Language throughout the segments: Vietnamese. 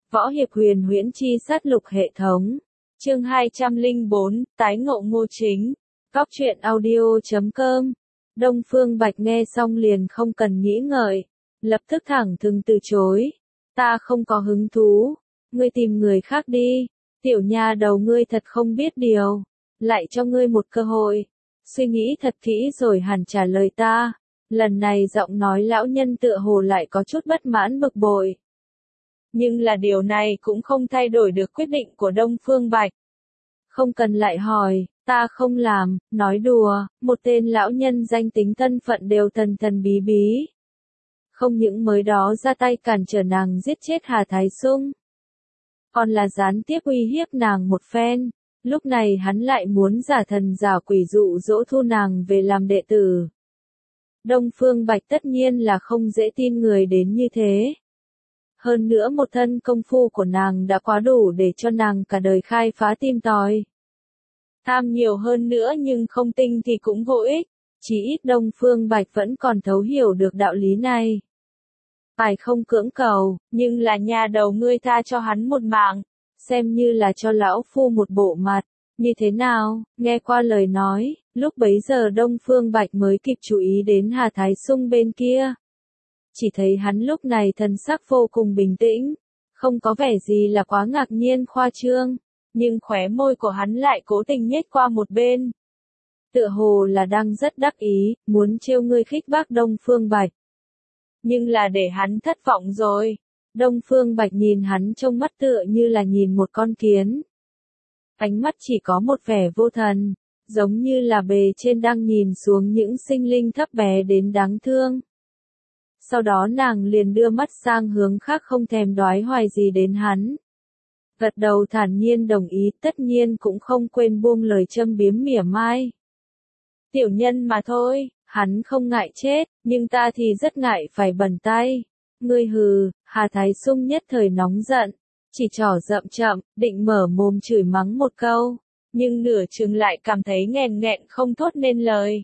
Võ hiệp huyền huyễn chi sát lục hệ thống. Chương 204, tái ngộ Ngô Chính. Góc truyện audio.com. Đông Phương Bạch nghe xong liền không cần nghĩ ngợi, lập tức thẳng thừng từ chối. Ta không có hứng thú, ngươi tìm người khác đi. Tiểu nha đầu ngươi thật không biết điều, lại cho ngươi một cơ hội. Suy nghĩ thật kỹ rồi hẳn trả lời ta. Lần này giọng nói lão nhân tựa hồ lại có chút bất mãn bực bội. Nhưng là điều này cũng không thay đổi được quyết định của Đông Phương Bạch. Không cần lại hỏi, ta không làm, nói đùa, một tên lão nhân danh tính thân phận đều thần thần bí bí. Không những mới đó ra tay cản trở nàng giết chết Hà Thái Sung, còn là gián tiếp uy hiếp nàng một phen. Lúc này hắn lại muốn giả thần giả quỷ dụ dỗ thu nàng về làm đệ tử. Đông Phương Bạch tất nhiên là không dễ tin người đến như thế. Hơn nữa một thân công phu của nàng đã quá đủ để cho nàng cả đời khai phá tìm tòi. Tham nhiều hơn nữa nhưng không tinh thì cũng vô ích, chỉ ít Đông Phương Bạch vẫn còn thấu hiểu được đạo lý này. Phải không cưỡng cầu, nhưng là nhà đầu ngươi tha cho hắn một mạng, xem như là cho lão phu một bộ mặt, như thế nào? Nghe qua lời nói, lúc bấy giờ Đông Phương Bạch mới kịp chú ý đến Hà Thái Sung bên kia. Chỉ thấy hắn lúc này thần sắc vô cùng bình tĩnh, không có vẻ gì là quá ngạc nhiên khoa trương, nhưng khóe môi của hắn lại cố tình nhếch qua một bên. Tựa hồ là đang rất đắc ý, muốn trêu ngươi khích bác Đông Phương Bạch. Nhưng là để hắn thất vọng rồi. Đông Phương Bạch nhìn hắn trông mắt tựa như là nhìn một con kiến. Ánh mắt chỉ có một vẻ vô thần, giống như là bề trên đang nhìn xuống những sinh linh thấp bé đến đáng thương. Sau đó nàng liền đưa mắt sang hướng khác không thèm đoái hoài gì đến hắn. Gật đầu thản nhiên đồng ý, tất nhiên cũng không quên buông lời châm biếm mỉa mai. Tiểu nhân mà thôi, hắn không ngại chết, nhưng ta thì rất ngại phải bẩn tay. Ngươi hừ, Hà Thái Sung nhất thời nóng giận, chỉ trỏ rậm chậm, định mở mồm chửi mắng một câu, nhưng nửa chừng lại cảm thấy nghẹn nghẹn không thốt nên lời.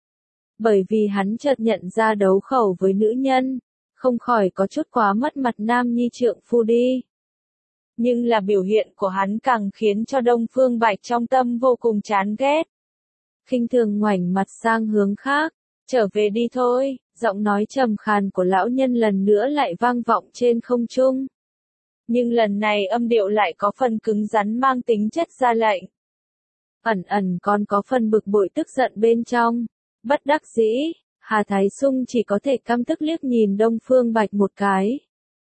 Bởi vì hắn chợt nhận ra đấu khẩu với nữ nhân, không khỏi có chút quá mất mặt nam nhi trượng phu đi. Nhưng là biểu hiện của hắn càng khiến cho Đông Phương Bạch trong tâm vô cùng chán ghét. Khinh thường ngoảnh mặt sang hướng khác, trở về đi thôi, giọng nói trầm khàn của lão nhân lần nữa lại vang vọng trên không trung. Nhưng lần này âm điệu lại có phần cứng rắn mang tính chất ra lệnh. Ẩn ẩn còn có phần bực bội tức giận bên trong. Bất đắc dĩ, Hà Thái Sung chỉ có thể căm tức liếc nhìn Đông Phương Bạch một cái.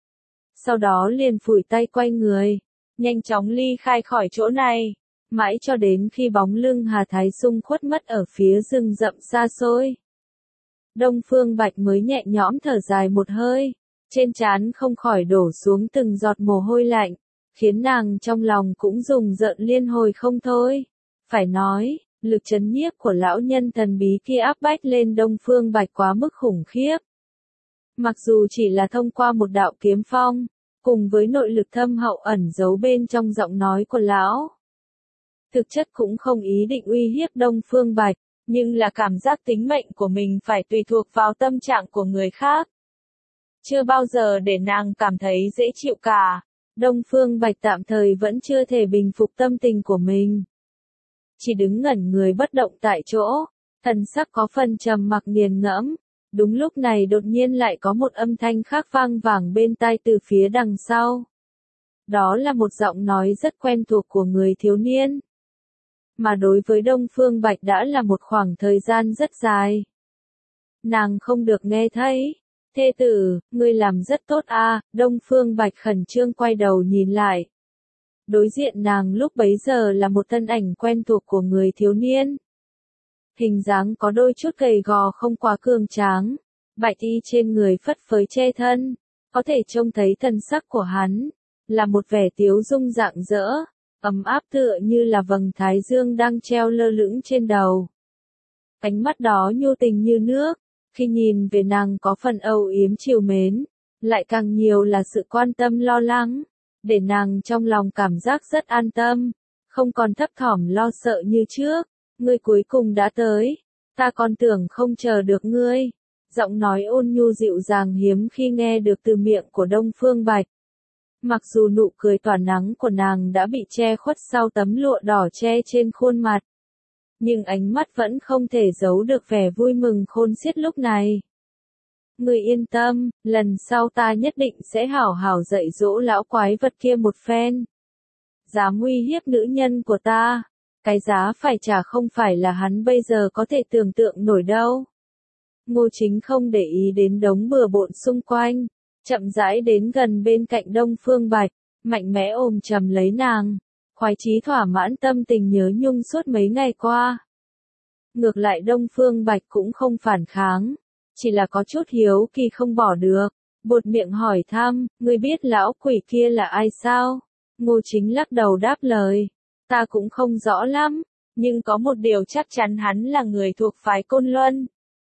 Sau đó liền phủi tay quay người, nhanh chóng ly khai khỏi chỗ này, mãi cho đến khi bóng lưng Hà Thái Sung khuất mất ở phía rừng rậm xa xôi. Đông Phương Bạch mới nhẹ nhõm thở dài một hơi, trên trán không khỏi đổ xuống từng giọt mồ hôi lạnh, khiến nàng trong lòng cũng rùng rợn liên hồi không thôi. Phải nói, lực chấn nhiếp của lão nhân thần bí kia áp bách lên Đông Phương Bạch quá mức khủng khiếp. Mặc dù chỉ là thông qua một đạo kiếm phong, cùng với nội lực thâm hậu ẩn giấu bên trong giọng nói của lão. Thực chất cũng không ý định uy hiếp Đông Phương Bạch, nhưng là cảm giác tính mệnh của mình phải tùy thuộc vào tâm trạng của người khác. Chưa bao giờ để nàng cảm thấy dễ chịu cả, Đông Phương Bạch tạm thời vẫn chưa thể bình phục tâm tình của mình. Chỉ đứng ngẩn người bất động tại chỗ, thần sắc có phần trầm mặc nghiền ngẫm. Đúng lúc này đột nhiên lại có một âm thanh khác vang vẳng bên tai từ phía đằng sau. Đó là một giọng nói rất quen thuộc của người thiếu niên. Mà đối với Đông Phương Bạch đã là một khoảng thời gian rất dài. Nàng không được nghe thấy. Thê tử, ngươi làm rất tốt a. Đông Phương Bạch khẩn trương quay đầu nhìn lại. Đối diện nàng lúc bấy giờ là một thân ảnh quen thuộc của người thiếu niên. Hình dáng có đôi chút gầy gò không quá cường tráng, bạch y trên người phất phới che thân, có thể trông thấy thần sắc của hắn, là một vẻ tiếu dung rạng rỡ, ấm áp tựa như là vầng thái dương đang treo lơ lửng trên đầu. Ánh mắt đó nhu tình như nước, khi nhìn về nàng có phần âu yếm trìu mến, lại càng nhiều là sự quan tâm lo lắng, để nàng trong lòng cảm giác rất an tâm, không còn thấp thỏm lo sợ như trước. Ngươi cuối cùng đã tới, ta còn tưởng không chờ được ngươi. Giọng nói ôn nhu dịu dàng hiếm khi nghe được từ miệng của Đông Phương Bạch. Mặc dù nụ cười tỏa nắng của nàng đã bị che khuất sau tấm lụa đỏ che trên khuôn mặt, nhưng ánh mắt vẫn không thể giấu được vẻ vui mừng khôn xiết lúc này. Người yên tâm, lần sau ta nhất định sẽ hảo hảo dạy dỗ lão quái vật kia một phen. Dám uy hiếp nữ nhân của ta, cái giá phải trả không phải là hắn bây giờ có thể tưởng tượng nổi đâu. Ngô Chính không để ý đến đống bừa bộn xung quanh, chậm rãi đến gần bên cạnh Đông Phương Bạch, mạnh mẽ ôm chầm lấy nàng, khoái chí thỏa mãn tâm tình nhớ nhung suốt mấy ngày qua. Ngược lại Đông Phương Bạch cũng không phản kháng, chỉ là có chút hiếu kỳ không bỏ được, buột miệng hỏi thăm, ngươi biết lão quỷ kia là ai sao? Ngô Chính lắc đầu đáp lời, ta cũng không rõ lắm, nhưng có một điều chắc chắn hắn là người thuộc phái Côn Luân.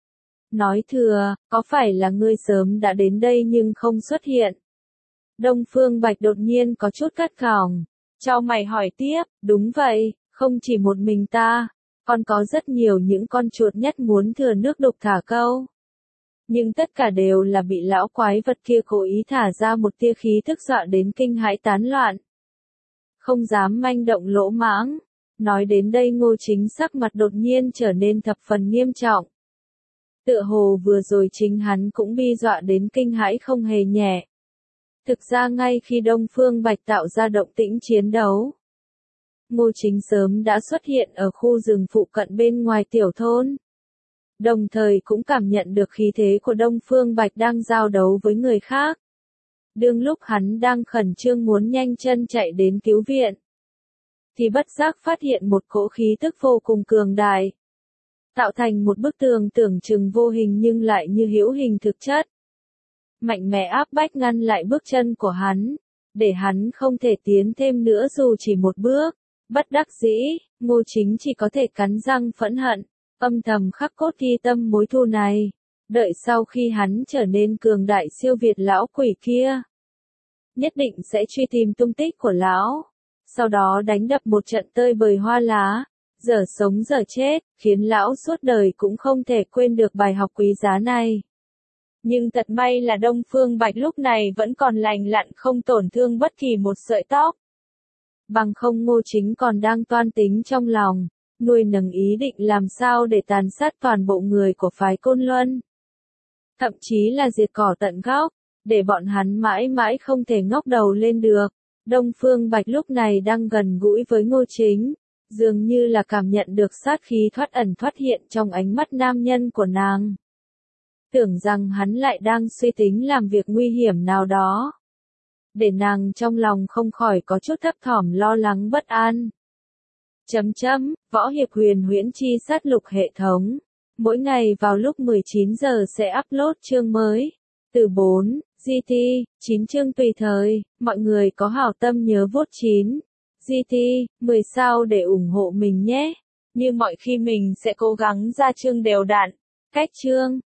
Nói thừa, có phải là ngươi sớm đã đến đây nhưng không xuất hiện? Đông Phương Bạch đột nhiên có chút cất cỏng, chau mày hỏi tiếp, đúng vậy, không chỉ một mình ta, còn có rất nhiều những con chuột nhất muốn thừa nước đục thả câu. Nhưng tất cả đều là bị lão quái vật kia cố ý thả ra một tia khí thức dọa đến kinh hãi tán loạn. Không dám manh động lỗ mãng. Nói đến đây Ngô Chính sắc mặt đột nhiên trở nên thập phần nghiêm trọng. Tựa hồ vừa rồi chính hắn cũng bị dọa đến kinh hãi không hề nhẹ. Thực ra ngay khi Đông Phương Bạch tạo ra động tĩnh chiến đấu, Ngô Chính sớm đã xuất hiện ở khu rừng phụ cận bên ngoài tiểu thôn. Đồng thời cũng cảm nhận được khí thế của Đông Phương Bạch đang giao đấu với người khác. Đương lúc hắn đang khẩn trương muốn nhanh chân chạy đến cứu viện, thì bất giác phát hiện một cỗ khí tức vô cùng cường đại, tạo thành một bức tường tưởng chừng vô hình nhưng lại như hữu hình thực chất. Mạnh mẽ áp bách ngăn lại bước chân của hắn, để hắn không thể tiến thêm nữa dù chỉ một bước. Bất đắc dĩ, Ngô Chính chỉ có thể cắn răng phẫn hận, âm thầm khắc cốt ghi tâm mối thù này. Đợi sau khi hắn trở nên cường đại siêu việt lão quỷ kia, nhất định sẽ truy tìm tung tích của lão, sau đó đánh đập một trận tơi bời hoa lá, dở sống dở chết, khiến lão suốt đời cũng không thể quên được bài học quý giá này. Nhưng thật may là Đông Phương Bạch lúc này vẫn còn lành lặn không tổn thương bất kỳ một sợi tóc. Bằng không Ngô Chính còn đang toan tính trong lòng, nuôi nấng ý định làm sao để tàn sát toàn bộ người của phái Côn Luân. Thậm chí là diệt cỏ tận gốc, để bọn hắn mãi mãi không thể ngóc đầu lên được. Đông Phương Bạch lúc này đang gần gũi với Ngô Chính, dường như là cảm nhận được sát khí thoát ẩn thoát hiện trong ánh mắt nam nhân của nàng. Tưởng rằng hắn lại đang suy tính làm việc nguy hiểm nào đó, để nàng trong lòng không khỏi có chút thấp thỏm lo lắng bất an. Võ hiệp huyền huyễn chi sát lục hệ thống. Mỗi ngày vào lúc 19 giờ sẽ upload chương mới. Từ 4, GT, 9 chương tùy thời, mọi người có hảo tâm nhớ vote 9, GT, 10 sao để ủng hộ mình nhé. Như mọi khi mình sẽ cố gắng ra chương đều đặn, cách chương.